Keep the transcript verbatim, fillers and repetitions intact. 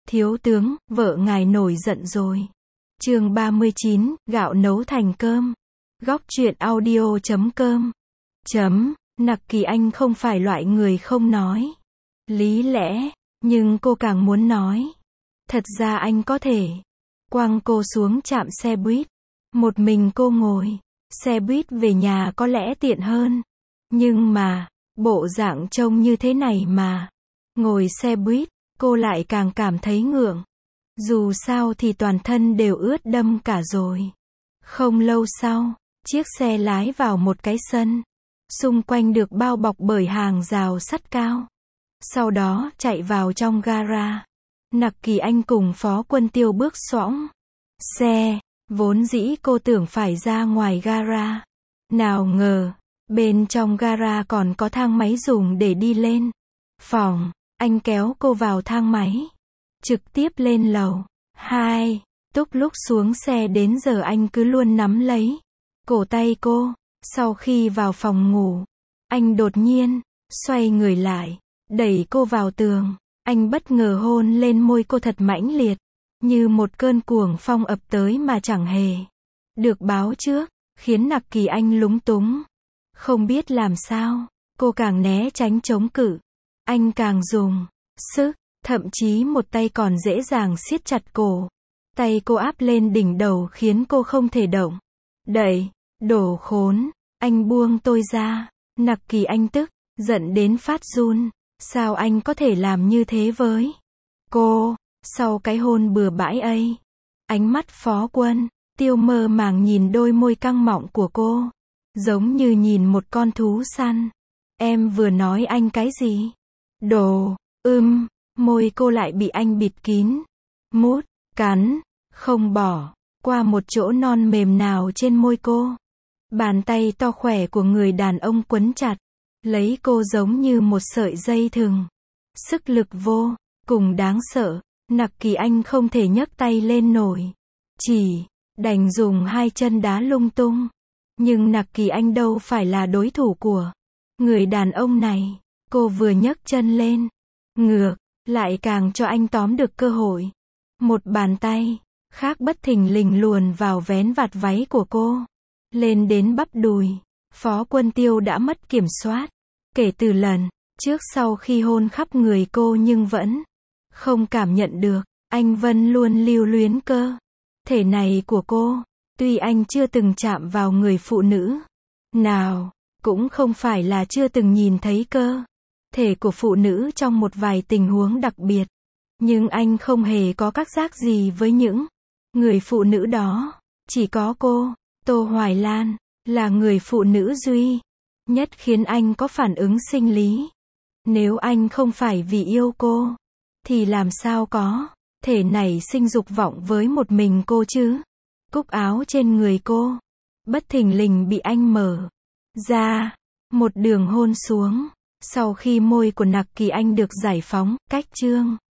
Thiếu tướng, vợ ngài nổi giận rồi. Chương ba mươi chín, gạo nấu thành cơm. Góc truyện audio chấm com. Chấm, Nặc Kỳ Anh không phải loại người không nói lý lẽ, nhưng cô càng muốn nói. Thật ra anh có thể quăng cô xuống trạm xe buýt, một mình cô ngồi xe buýt về nhà có lẽ tiện hơn. Nhưng mà, bộ dạng trông như thế này mà ngồi xe buýt, cô lại càng cảm thấy ngượng. Dù sao thì toàn thân đều ướt đẫm cả rồi. Không lâu sau, chiếc xe lái vào một cái sân, xung quanh được bao bọc bởi hàng rào sắt cao. Sau đó chạy vào trong gara. Nặc Kỳ Anh cùng Phó Quân Tiêu bước xoõng xe, vốn dĩ cô tưởng phải ra ngoài gara. Nào ngờ, bên trong gara còn có thang máy dùng để đi lên phòng. Anh kéo cô vào thang máy, trực tiếp lên lầu hai. Túc lúc xuống xe đến giờ anh cứ luôn nắm lấy cổ tay cô. Sau khi vào phòng ngủ, anh đột nhiên xoay người lại, đẩy cô vào tường. Anh bất ngờ hôn lên môi cô thật mãnh liệt, như một cơn cuồng phong ập tới mà chẳng hề được báo trước, khiến Nặc Kỳ Anh lúng túng, không biết làm sao. Cô càng né tránh chống cự, anh càng dùng sức, thậm chí một tay còn dễ dàng siết chặt cổ. Tay cô áp lên đỉnh đầu khiến cô không thể động đậy. Đồ khốn, anh buông tôi ra. Nặc Kỳ Anh tức giận đến phát run. Sao anh có thể làm như thế với cô? Sau cái hôn bừa bãi ấy, ánh mắt Phó Quân Tiêu mơ màng nhìn đôi môi căng mọng của cô, giống như nhìn một con thú săn. Em vừa nói anh cái gì? Đồ, ưm, môi cô lại bị anh bịt kín, mút, cắn, không bỏ qua một chỗ non mềm nào trên môi cô. Bàn tay to khỏe của người đàn ông quấn chặt lấy cô giống như một sợi dây thừng. Sức lực vô cùng đáng sợ. Nặc Kỳ Anh không thể nhấc tay lên nổi, chỉ đành dùng hai chân đá lung tung. Nhưng Nặc Kỳ Anh đâu phải là đối thủ của người đàn ông này. Cô vừa nhấc chân lên, ngược lại càng cho anh tóm được cơ hội. Một bàn tay khác bất thình lình luồn vào vén vạt váy của cô, lên đến bắp đùi. Phó Quân Tiêu đã mất kiểm soát kể từ lần trước sau khi hôn khắp người cô, nhưng vẫn không cảm nhận được anh vẫn luôn lưu luyến cơ thể này của cô. Tuy anh chưa từng chạm vào người phụ nữ nào, cũng không phải là chưa từng nhìn thấy cơ thể của phụ nữ trong một vài tình huống đặc biệt, nhưng anh không hề có các giác gì với những người phụ nữ đó. Chỉ có cô, Tô Hoài Lan, là người phụ nữ duy nhất khiến anh có phản ứng sinh lý. Nếu anh không phải vì yêu cô, thì làm sao có thể nảy sinh dục vọng với một mình cô chứ? Cúc áo trên người cô bất thình lình bị anh mở ra, một đường hôn xuống. Sau khi môi của Nặc Kỳ Anh được giải phóng, cách chương